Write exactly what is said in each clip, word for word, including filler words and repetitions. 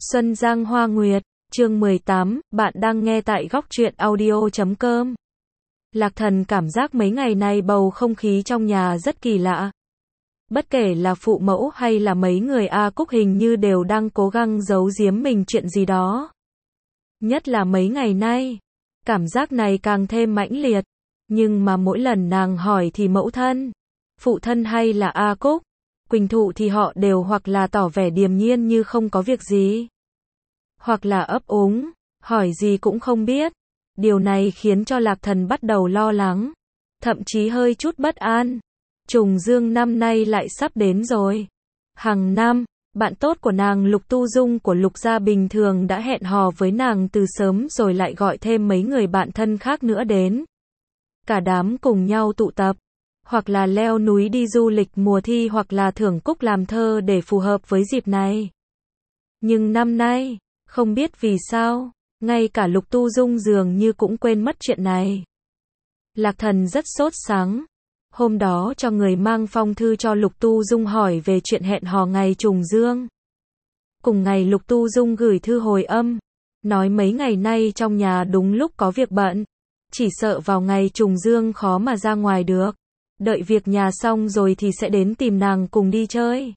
Xuân Giang Hoa Nguyệt, chương mười tám, bạn đang nghe tại góc truyện audio chấm com. Lạc Thần cảm giác mấy ngày nay bầu không khí trong nhà rất kỳ lạ. Bất kể là phụ mẫu hay là mấy người A Cúc hình như đều đang cố gắng giấu giếm mình chuyện gì đó. Nhất là mấy ngày nay, cảm giác này càng thêm mãnh liệt. Nhưng mà mỗi lần nàng hỏi thì mẫu thân, phụ thân hay là A Cúc, Quỳnh Thụ thì họ đều hoặc là tỏ vẻ điềm nhiên như không có việc gì, hoặc là ấp úng, hỏi gì cũng không biết. Điều này khiến cho Lạc Thần bắt đầu lo lắng, thậm chí hơi chút bất an. Trùng Dương năm nay lại sắp đến rồi. Hàng năm, bạn tốt của nàng Lục Tu Dung của Lục gia bình thường đã hẹn hò với nàng từ sớm rồi lại gọi thêm mấy người bạn thân khác nữa đến. Cả đám cùng nhau tụ tập, hoặc là leo núi đi du lịch mùa thi hoặc là thưởng cúc làm thơ để phù hợp với dịp này. Nhưng năm nay, không biết vì sao, ngay cả Lục Tu Dung dường như cũng quên mất chuyện này. Lạc Thần rất sốt sắng. Hôm đó cho người mang phong thư cho Lục Tu Dung hỏi về chuyện hẹn hò ngày trùng dương. Cùng ngày Lục Tu Dung gửi thư hồi âm, nói mấy ngày nay trong nhà đúng lúc có việc bận, chỉ sợ vào ngày trùng dương khó mà ra ngoài được. Đợi việc nhà xong rồi thì sẽ đến tìm nàng cùng đi chơi.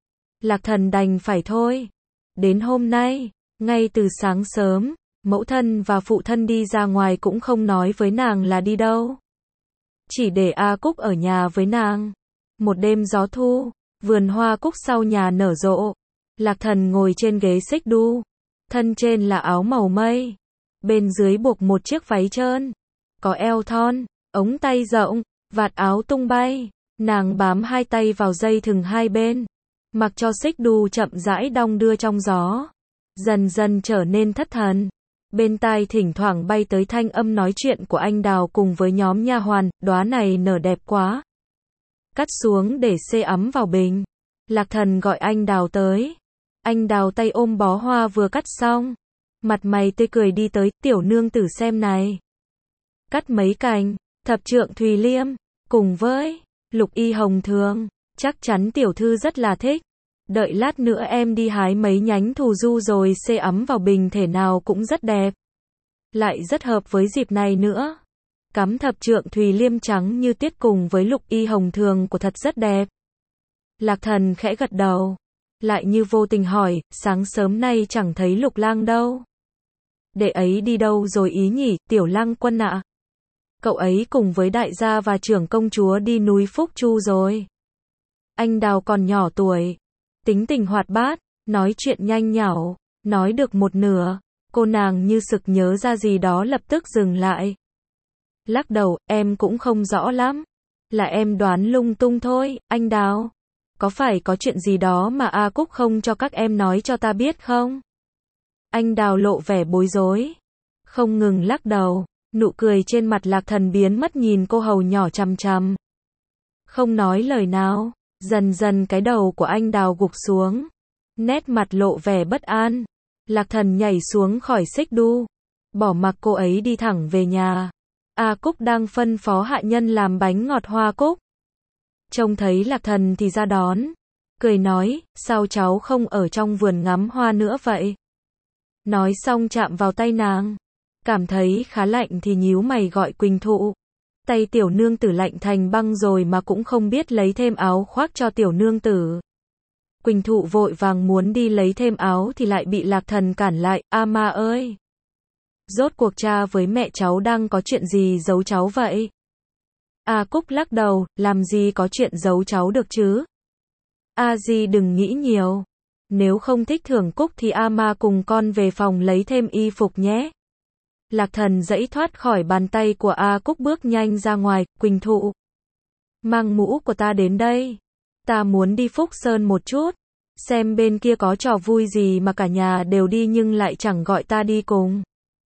Lạc Thần đành phải thôi. Đến hôm nay, ngay từ sáng sớm, mẫu thân và phụ thân đi ra ngoài cũng không nói với nàng là đi đâu. Chỉ để A Cúc ở nhà với nàng. Một đêm gió thu, vườn hoa cúc sau nhà nở rộ. Lạc Thần ngồi trên ghế xích đu. Thân trên là áo màu mây. Bên dưới buộc một chiếc váy trơn. Có eo thon, ống tay rộng, vạt áo tung bay. Nàng bám hai tay vào dây thừng hai bên. Mặc cho xích đu chậm rãi đong đưa trong gió. Dần dần trở nên thất thần. Bên tai thỉnh thoảng bay tới thanh âm nói chuyện của anh Đào cùng với nhóm nha hoàn, đóa này nở đẹp quá. Cắt xuống để xê ấm vào bình. Lạc Thần gọi anh Đào tới. Anh Đào tay ôm bó hoa vừa cắt xong. Mặt mày tươi cười đi tới, tiểu nương tử xem này. Cắt mấy cành, thập trượng thùy liêm, cùng với lục y hồng thường, chắc chắn tiểu thư rất là thích. Đợi lát nữa em đi hái mấy nhánh thù du rồi xê ấm vào bình thể nào cũng rất đẹp. Lại rất hợp với dịp này nữa. Cắm thập trượng thùy liêm trắng như tuyết cùng với lục y hồng thường của thật rất đẹp. Lạc Thần khẽ gật đầu. Lại như vô tình hỏi, sáng sớm nay chẳng thấy Lục lang đâu. Đệ ấy đi đâu rồi ý nhỉ, tiểu lang quân ạ? Cậu ấy cùng với đại gia và trưởng công chúa đi núi Phúc Chu rồi. Anh Đào còn nhỏ tuổi, tính tình hoạt bát, nói chuyện nhanh nhảu, nói được một nửa, cô nàng như sực nhớ ra gì đó lập tức dừng lại. Lắc đầu, em cũng không rõ lắm, là em đoán lung tung thôi, anh Đào. Có phải có chuyện gì đó mà A Cúc không cho các em nói cho ta biết không? Anh Đào lộ vẻ bối rối, không ngừng lắc đầu, nụ cười trên mặt Lạc Thần biến mất nhìn cô hầu nhỏ chằm chằm. Không nói lời nào. Dần dần cái đầu của anh Đào gục xuống. Nét mặt lộ vẻ bất an. Lạc Thần nhảy xuống khỏi xích đu. Bỏ mặc cô ấy đi thẳng về nhà. A Cúc đang phân phó hạ nhân làm bánh ngọt hoa cúc. Trông thấy Lạc Thần thì ra đón. Cười nói, sao cháu không ở trong vườn ngắm hoa nữa vậy? Nói xong chạm vào tay nàng. Cảm thấy khá lạnh thì nhíu mày gọi Quỳnh Thụ. Tay tiểu nương tử lạnh thành băng rồi mà cũng không biết lấy thêm áo khoác cho tiểu nương tử. Quỳnh Thụ vội vàng muốn đi lấy thêm áo thì lại bị Lạc Thần cản lại, a ma ơi! Rốt cuộc cha với mẹ cháu đang có chuyện gì giấu cháu vậy? A Cúc lắc đầu, làm gì có chuyện giấu cháu được chứ? A Di đừng nghĩ nhiều. Nếu không thích thưởng cúc thì a ma cùng con về phòng lấy thêm y phục nhé. Lạc Thần giãy thoát khỏi bàn tay của A Cúc bước nhanh ra ngoài, Quỳnh Thụ. Mang mũ của ta đến đây. Ta muốn đi Phúc Sơn một chút. Xem bên kia có trò vui gì mà cả nhà đều đi nhưng lại chẳng gọi ta đi cùng.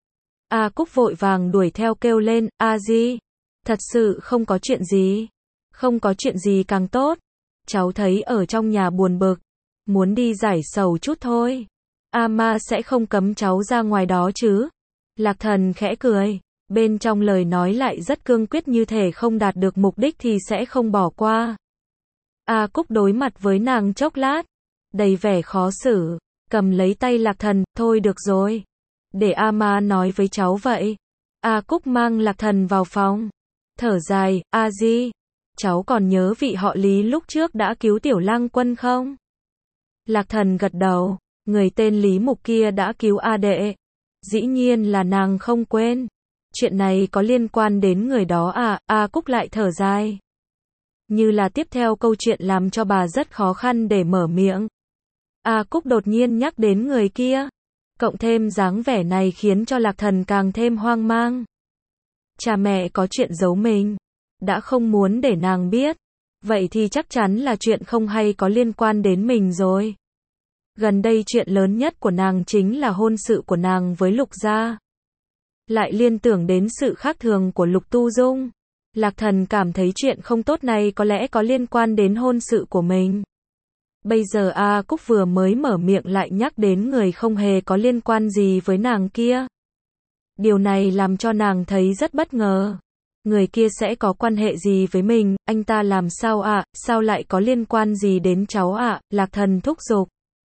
A Cúc vội vàng đuổi theo kêu lên, A Di. Thật sự không có chuyện gì. Không có chuyện gì càng tốt. Cháu thấy ở trong nhà buồn bực. Muốn đi giải sầu chút thôi. A ma sẽ không cấm cháu ra ngoài đó chứ. Lạc Thần khẽ cười, bên trong lời nói lại rất cương quyết như thể không đạt được mục đích thì sẽ không bỏ qua. A Cúc đối mặt với nàng chốc lát, đầy vẻ khó xử, cầm lấy tay Lạc Thần, thôi được rồi. Để A Ma nói với cháu vậy. A Cúc mang Lạc Thần vào phòng. Thở dài, A Di, cháu còn nhớ vị họ Lý lúc trước đã cứu Tiểu Lang Quân không? Lạc Thần gật đầu, người tên Lý Mục kia đã cứu A Đệ. Dĩ nhiên là nàng không quên. Chuyện này có liên quan đến người đó à? A Cúc lại thở dài. Như là tiếp theo câu chuyện làm cho bà rất khó khăn để mở miệng. A Cúc đột nhiên nhắc đến người kia. Cộng thêm dáng vẻ này khiến cho Lạc Thần càng thêm hoang mang. Cha mẹ có chuyện giấu mình. Đã không muốn để nàng biết. Vậy thì chắc chắn là chuyện không hay có liên quan đến mình rồi. Gần đây chuyện lớn nhất của nàng chính là hôn sự của nàng với Lục gia. Lại liên tưởng đến sự khác thường của Lục Tu Dung. Lạc Thần cảm thấy chuyện không tốt này có lẽ có liên quan đến hôn sự của mình. Bây giờ A Cúc vừa mới mở miệng lại nhắc đến người không hề có liên quan gì với nàng kia. Điều này làm cho nàng thấy rất bất ngờ. Người kia sẽ có quan hệ gì với mình, anh ta làm sao ạ, à? Sao lại có liên quan gì đến cháu ạ? À? Lạc Thần thúc giục.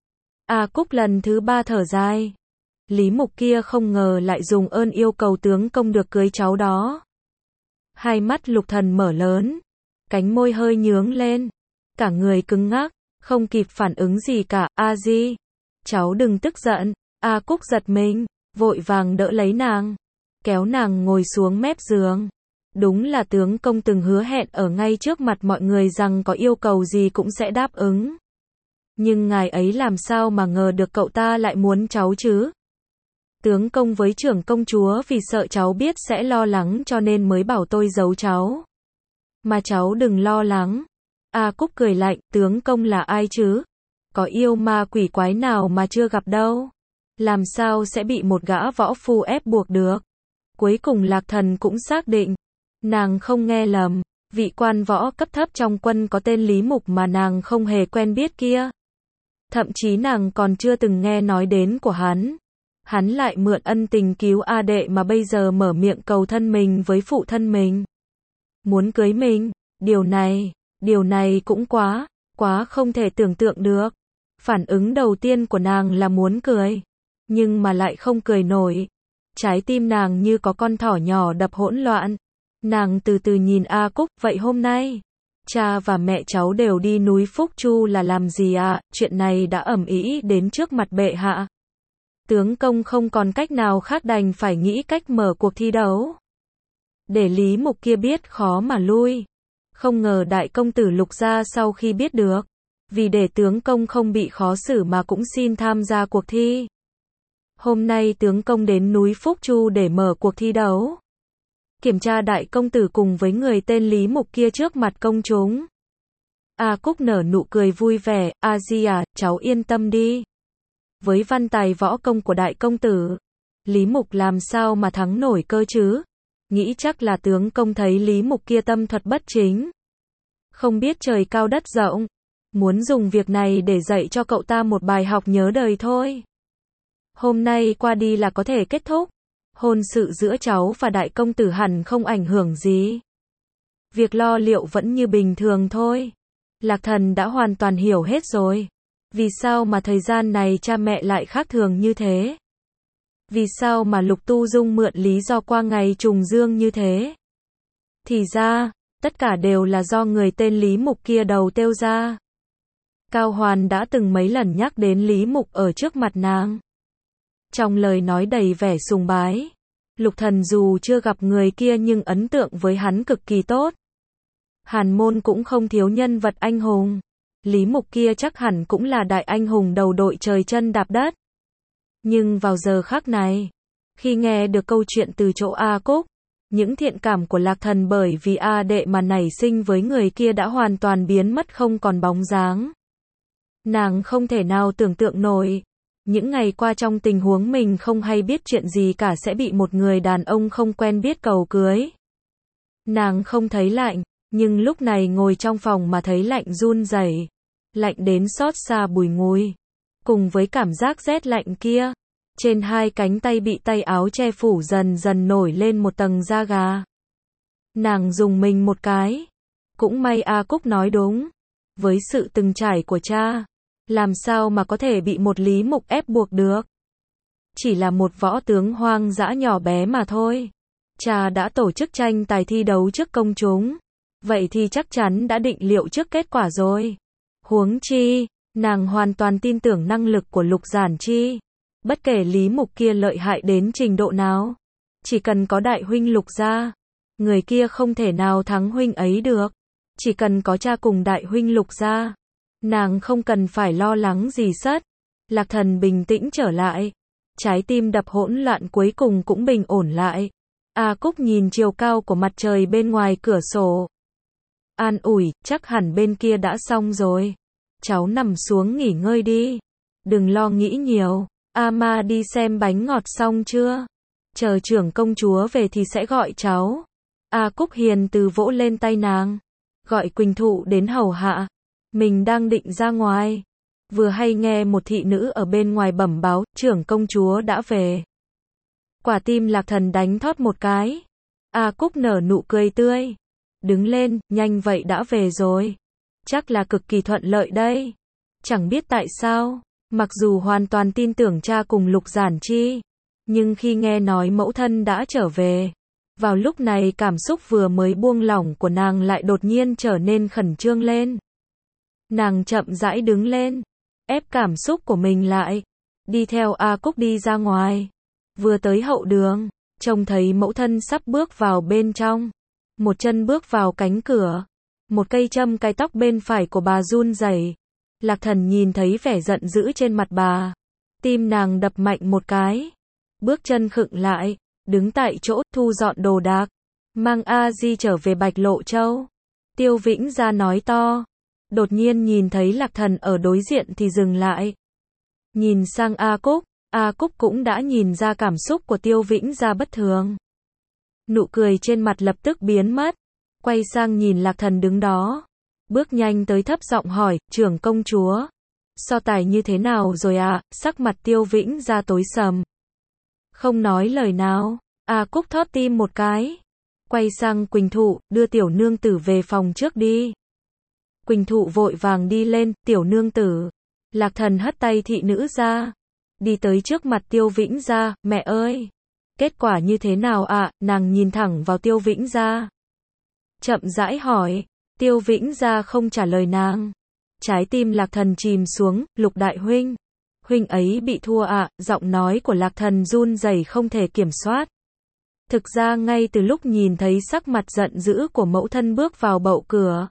A Cúc lần thứ ba thở dài. Lý Mục kia không ngờ lại dùng ơn yêu cầu tướng công được cưới cháu đó. Hai mắt Lục Thần mở lớn. Cánh môi hơi nhướng lên. Cả người cứng ngắc. Không kịp phản ứng gì cả. A Di, cháu đừng tức giận. A Cúc giật mình. Vội vàng đỡ lấy nàng. Kéo nàng ngồi xuống mép giường. Đúng là tướng công từng hứa hẹn ở ngay trước mặt mọi người rằng có yêu cầu gì cũng sẽ đáp ứng. Nhưng ngài ấy làm sao mà ngờ được cậu ta lại muốn cháu chứ? Tướng công với trưởng công chúa vì sợ cháu biết sẽ lo lắng cho nên mới bảo tôi giấu cháu. Mà cháu đừng lo lắng. A Cúc cười lạnh, tướng công là ai chứ? Có yêu ma quỷ quái nào mà chưa gặp đâu. Làm sao sẽ bị một gã võ phu ép buộc được? Cuối cùng Lạc Thần cũng xác định. Nàng không nghe lầm. Vị quan võ cấp thấp trong quân có tên Lý Mục mà nàng không hề quen biết kia. Thậm chí nàng còn chưa từng nghe nói đến của hắn. Hắn lại mượn ân tình cứu A Đệ mà bây giờ mở miệng cầu thân mình với phụ thân mình. Muốn cưới mình, điều này, điều này cũng quá, quá không thể tưởng tượng được. Phản ứng đầu tiên của nàng là muốn cười, nhưng mà lại không cười nổi. Trái tim nàng như có con thỏ nhỏ đập hỗn loạn. Nàng từ từ nhìn A Cúc, vậy hôm nay, cha và mẹ cháu đều đi núi Phúc Chu là làm gì ạ? À? Chuyện này đã ầm ĩ đến trước mặt bệ hạ. Tướng công không còn cách nào khác đành phải nghĩ cách mở cuộc thi đấu. Để Lý Mục kia biết khó mà lui. Không ngờ đại công tử Lục gia sau khi biết được. Vì để tướng công không bị khó xử mà cũng xin tham gia cuộc thi. Hôm nay tướng công đến núi Phúc Chu để mở cuộc thi đấu. Kiểm tra đại công tử cùng với người tên Lý Mục kia trước mặt công chúng. A Cúc nở nụ cười vui vẻ, A Di à, cháu yên tâm đi. Với văn tài võ công của đại công tử, Lý Mục làm sao mà thắng nổi cơ chứ? Nghĩ chắc là tướng công thấy Lý Mục kia tâm thuật bất chính. Không biết trời cao đất rộng. Muốn dùng việc này để dạy cho cậu ta một bài học nhớ đời thôi. Hôm nay qua đi là có thể kết thúc. Hôn sự giữa cháu và đại công tử hẳn không ảnh hưởng gì. Việc lo liệu vẫn như bình thường thôi. Lạc Thần đã hoàn toàn hiểu hết rồi. Vì sao mà thời gian này cha mẹ lại khác thường như thế? Vì sao mà Lục Tu Dung mượn lý do qua ngày trùng dương như thế? Thì ra, tất cả đều là do người tên Lý Mục kia đầu têu ra. Cao Hoàn đã từng mấy lần nhắc đến Lý Mục ở trước mặt nàng. Trong lời nói đầy vẻ sùng bái. Lục Thần dù chưa gặp người kia nhưng ấn tượng với hắn cực kỳ tốt. Hàn môn cũng không thiếu nhân vật anh hùng. Lý Mục kia chắc hẳn cũng là đại anh hùng đầu đội trời chân đạp đất. Nhưng vào giờ khắc này, khi nghe được câu chuyện từ chỗ A Cúc, những thiện cảm của Lạc Thần bởi vì A Đệ mà nảy sinh với người kia đã hoàn toàn biến mất không còn bóng dáng. Nàng không thể nào tưởng tượng nổi. Những ngày qua trong tình huống mình không hay biết chuyện gì cả sẽ bị một người đàn ông không quen biết cầu cưới. Nàng không thấy lạnh, nhưng lúc này ngồi trong phòng mà thấy lạnh run rẩy, lạnh đến xót xa bùi ngùi. Cùng với cảm giác rét lạnh kia, trên hai cánh tay bị tay áo che phủ dần dần nổi lên một tầng da gà. Nàng dùng mình một cái. Cũng may A Cúc nói đúng. Với sự từng trải của cha, Làm sao mà có thể bị một Lý Mục ép buộc được? Chỉ là một võ tướng hoang dã nhỏ bé mà thôi. Cha đã tổ chức tranh tài thi đấu trước công chúng. Vậy thì chắc chắn đã định liệu trước kết quả rồi. Huống chi, nàng hoàn toàn tin tưởng năng lực của Lục Giản Chi. Bất kể Lý Mục kia lợi hại đến trình độ nào. Chỉ cần có đại huynh Lục gia, người kia không thể nào thắng huynh ấy được. Chỉ cần có cha cùng đại huynh Lục gia, nàng không cần phải lo lắng gì sất. Lạc Thần bình tĩnh trở lại. Trái tim đập hỗn loạn cuối cùng cũng bình ổn lại. A Cúc nhìn chiều cao của mặt trời bên ngoài cửa sổ. An ủi, chắc hẳn bên kia đã xong rồi. Cháu nằm xuống nghỉ ngơi đi. Đừng lo nghĩ nhiều. A Ma đi xem bánh ngọt xong chưa? Chờ trưởng công chúa về thì sẽ gọi cháu. A Cúc hiền từ vỗ lên tay nàng. Gọi Quỳnh Thụ đến hầu hạ. Mình đang định ra ngoài. Vừa hay nghe một thị nữ ở bên ngoài bẩm báo, trưởng công chúa đã về. Quả tim Lạc Thần đánh thót một cái. A Cúc nở nụ cười tươi. Đứng lên, nhanh vậy đã về rồi. Chắc là cực kỳ thuận lợi đây. Chẳng biết tại sao, mặc dù hoàn toàn tin tưởng cha cùng Lục Giản Chi, nhưng khi nghe nói mẫu thân đã trở về, vào lúc này cảm xúc vừa mới buông lỏng của nàng lại đột nhiên trở nên khẩn trương lên. Nàng chậm rãi đứng lên, ép cảm xúc của mình lại, đi theo A Cúc đi ra ngoài. Vừa tới hậu đường, trông thấy mẫu thân sắp bước vào bên trong. Một chân bước vào cánh cửa. Một cây châm cài tóc bên phải của bà run rẩy. Lạc Thần nhìn thấy vẻ giận dữ trên mặt bà. Tim nàng đập mạnh một cái. Bước chân khựng lại, đứng tại chỗ, thu dọn đồ đạc. Mang A Di trở về Bạch Lộ Châu. Tiêu Vĩnh Gia nói to. Đột nhiên nhìn thấy Lạc Thần ở đối diện thì dừng lại. Nhìn sang A Cúc, A Cúc cũng đã nhìn ra cảm xúc của Tiêu Vĩnh Gia bất thường. Nụ cười trên mặt lập tức biến mất. Quay sang nhìn Lạc Thần đứng đó. Bước nhanh tới thấp giọng hỏi, trưởng công chúa. So tài như thế nào rồi ạ? À? Sắc mặt Tiêu Vĩnh Gia tối sầm. Không nói lời nào. A Cúc thót tim một cái. Quay sang Quỳnh Thụ, đưa tiểu nương tử về phòng trước đi. Quỳnh Thụ vội vàng đi lên, tiểu nương tử. Lạc Thần hất tay thị nữ ra. Đi tới trước mặt Tiêu Vĩnh Gia, mẹ ơi. Kết quả như thế nào ạ? À? Nàng nhìn thẳng vào Tiêu Vĩnh Gia. Chậm rãi hỏi. Tiêu Vĩnh Gia không trả lời nàng. Trái tim Lạc Thần chìm xuống, Lục đại huynh. Huynh ấy bị thua ạ, à? Giọng nói của Lạc Thần run rẩy không thể kiểm soát. Thực ra ngay từ lúc nhìn thấy sắc mặt giận dữ của mẫu thân bước vào bậu cửa,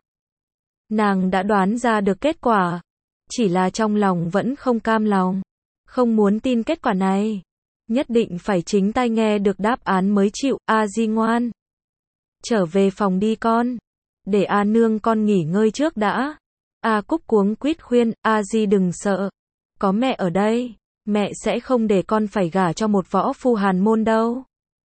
nàng đã đoán ra được kết quả. Chỉ là trong lòng vẫn không cam lòng. Không muốn tin kết quả này. Nhất định phải chính tai nghe được đáp án mới chịu. A Di ngoan. Trở về phòng đi con. Để A nương con nghỉ ngơi trước đã. A Cúc cuống quýt khuyên, A Di đừng sợ. Có mẹ ở đây. Mẹ sẽ không để con phải gả cho một võ phu hàn môn đâu.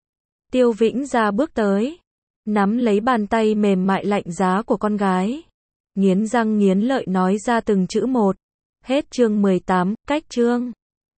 Tiêu Vĩnh Gia bước tới. Nắm lấy bàn tay mềm mại lạnh giá của con gái. Nghiến răng nghiến lợi nói ra từng chữ một. Hết chương mười tám, cách chương.